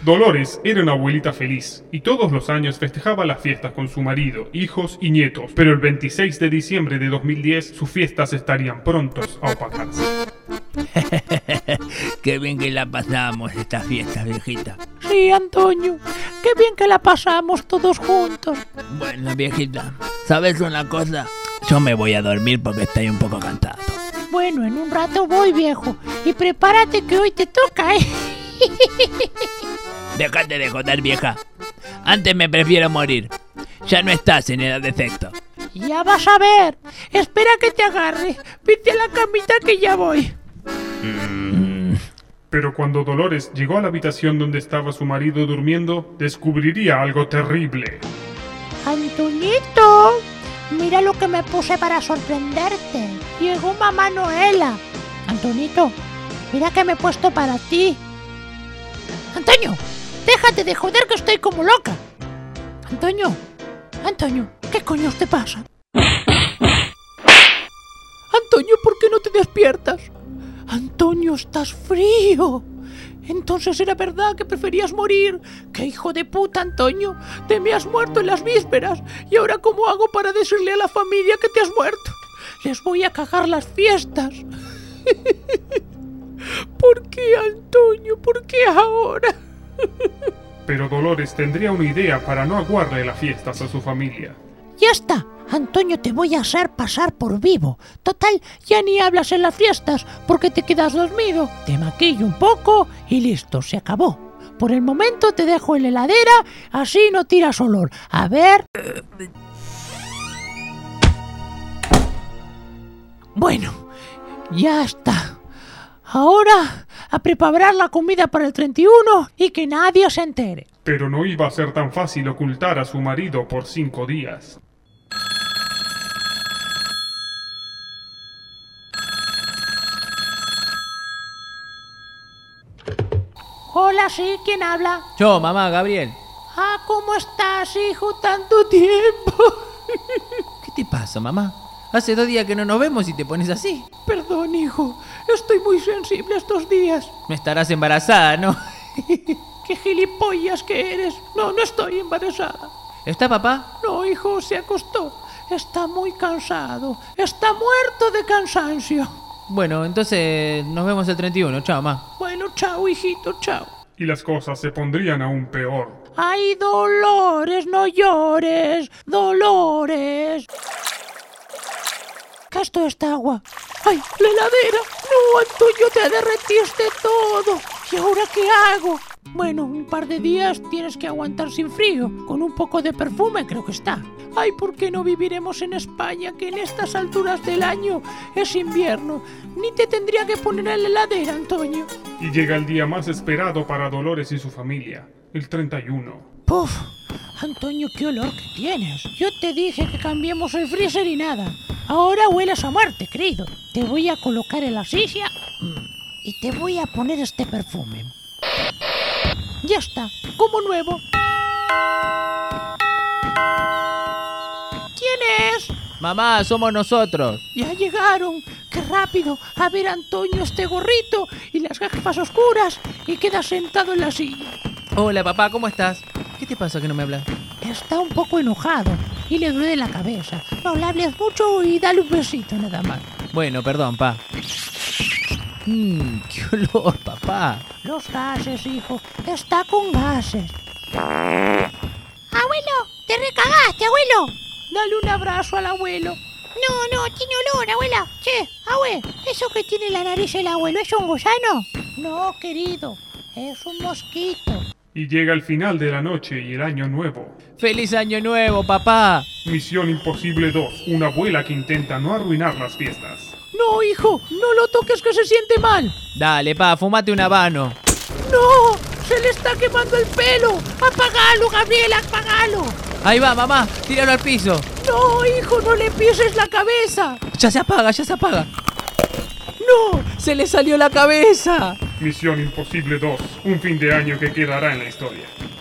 Dolores era una abuelita feliz y todos los años festejaba las fiestas con su marido, hijos y nietos, pero el 26 de diciembre de 2010 sus fiestas estarían prontos a opacarse. Qué bien que la pasamos estas fiestas, viejita. Sí, Antonio, qué bien que la pasamos todos juntos. Bueno, viejita, ¿sabes una cosa? Yo me voy a dormir porque estoy un poco cansado. Bueno, en un rato voy, viejo, y prepárate que hoy te toca, ¿eh? Déjate de joder, vieja. Antes me prefiero morir. Ya no estás en edad de sexo. Ya vas a ver. Espera que te agarre. Vete a la camita que ya voy. Pero cuando Dolores llegó a la habitación donde estaba su marido durmiendo, descubriría algo terrible. Antoñito, mira lo que me puse para sorprenderte. Llegó mamá Noela. Antonito, mira que me he puesto para ti. Antonio, déjate de joder que estoy como loca. Antonio, ¿qué coño te pasa? Antonio, ¿por qué no te despiertas? Antonio, estás frío. Entonces era verdad que preferías morir. ¡Qué hijo de puta, Antonio! Te me has muerto en las vísperas. ¿Y ahora cómo hago para decirle a la familia que te has muerto? Les voy a cagar las fiestas. ¿Por qué, Antonio? ¿Por qué ahora? Pero Dolores tendría una idea para no aguarle las fiestas a su familia. Ya está, Antonio, te voy a hacer pasar por vivo. Total, ya ni hablas en las fiestas porque te quedas dormido. Te maquillo un poco y listo, se acabó. Por el momento te dejo en la heladera, así no tiras olor. A ver... Bueno, ya está. Ahora a preparar la comida para el 31 y que nadie se entere. Pero no iba a ser tan fácil ocultar a su marido por 5 días. Hola, sí, ¿quién habla? Yo, mamá, Gabriel. Ah, ¿cómo estás, hijo? Tanto tiempo. ¿Qué te pasa, mamá? Hace 2 días que no nos vemos y te pones así. Perdón, hijo. Estoy muy sensible estos días. No estarás embarazada, ¿no? ¡Qué gilipollas que eres! No estoy embarazada. ¿Está papá? No, hijo, se acostó. Está muy cansado. Está muerto de cansancio. Bueno, entonces nos vemos el 31. Chao, mamá. Bueno, chao, hijito, chao. Y las cosas se pondrían aún peor. ¡Ay, Dolores, no llores! ¡Dolores! ¿Qué es toda esta agua? ¡Ay, la heladera! ¡No, Antonio, te derretiste todo! ¿Y ahora qué hago? Bueno, un par de días tienes que aguantar sin frío. Con un poco de perfume creo que está. Ay, ¿por qué no viviremos en España? Que en estas alturas del año es invierno. Ni te tendría que poner en la heladera, Antonio. Y llega el día más esperado para Dolores y su familia, el 31. ¡Puf! Antonio, qué olor que tienes. Yo te dije que cambiemos el freezer y nada. Ahora hueles a muerte, querido. Te voy a colocar en la silla y te voy a poner este perfume. Ya está, como nuevo. ¿Quién es? Mamá, somos nosotros. Ya llegaron. ¡Qué rápido! A ver, Antonio, este gorrito y las gafas oscuras y queda sentado en la silla. Hola, papá, ¿cómo estás? ¿Qué te pasa que no me hablas? Está un poco enojado y le duele la cabeza. No le hables mucho y dale un besito nada más. Bueno, perdón, pa. ¡Qué olor, papá! Los gases, hijo. Está con gases. ¡Abuelo! ¡Te recagaste, abuelo! Dale un abrazo al abuelo. No, tiene olor, abuela. Che, abue, ¿eso que tiene en la nariz el abuelo es un gusano? No, querido, es un mosquito. Y llega el final de la noche y el año nuevo. ¡Feliz año nuevo, papá! Misión Imposible 2. Una abuela que intenta no arruinar las fiestas. No, hijo, no lo toques que se siente mal. Dale, pa, fumate un habano. ¡No! ¡Se le está quemando el pelo! ¡Apagalo, Gabriel, apagalo! Ahí va, mamá, tíralo al piso. No, hijo, no le pises la cabeza. Ya se apaga, ya se apaga. ¡No! ¡Se le salió la cabeza! Misión Imposible 2. Un fin de año que quedará en la historia.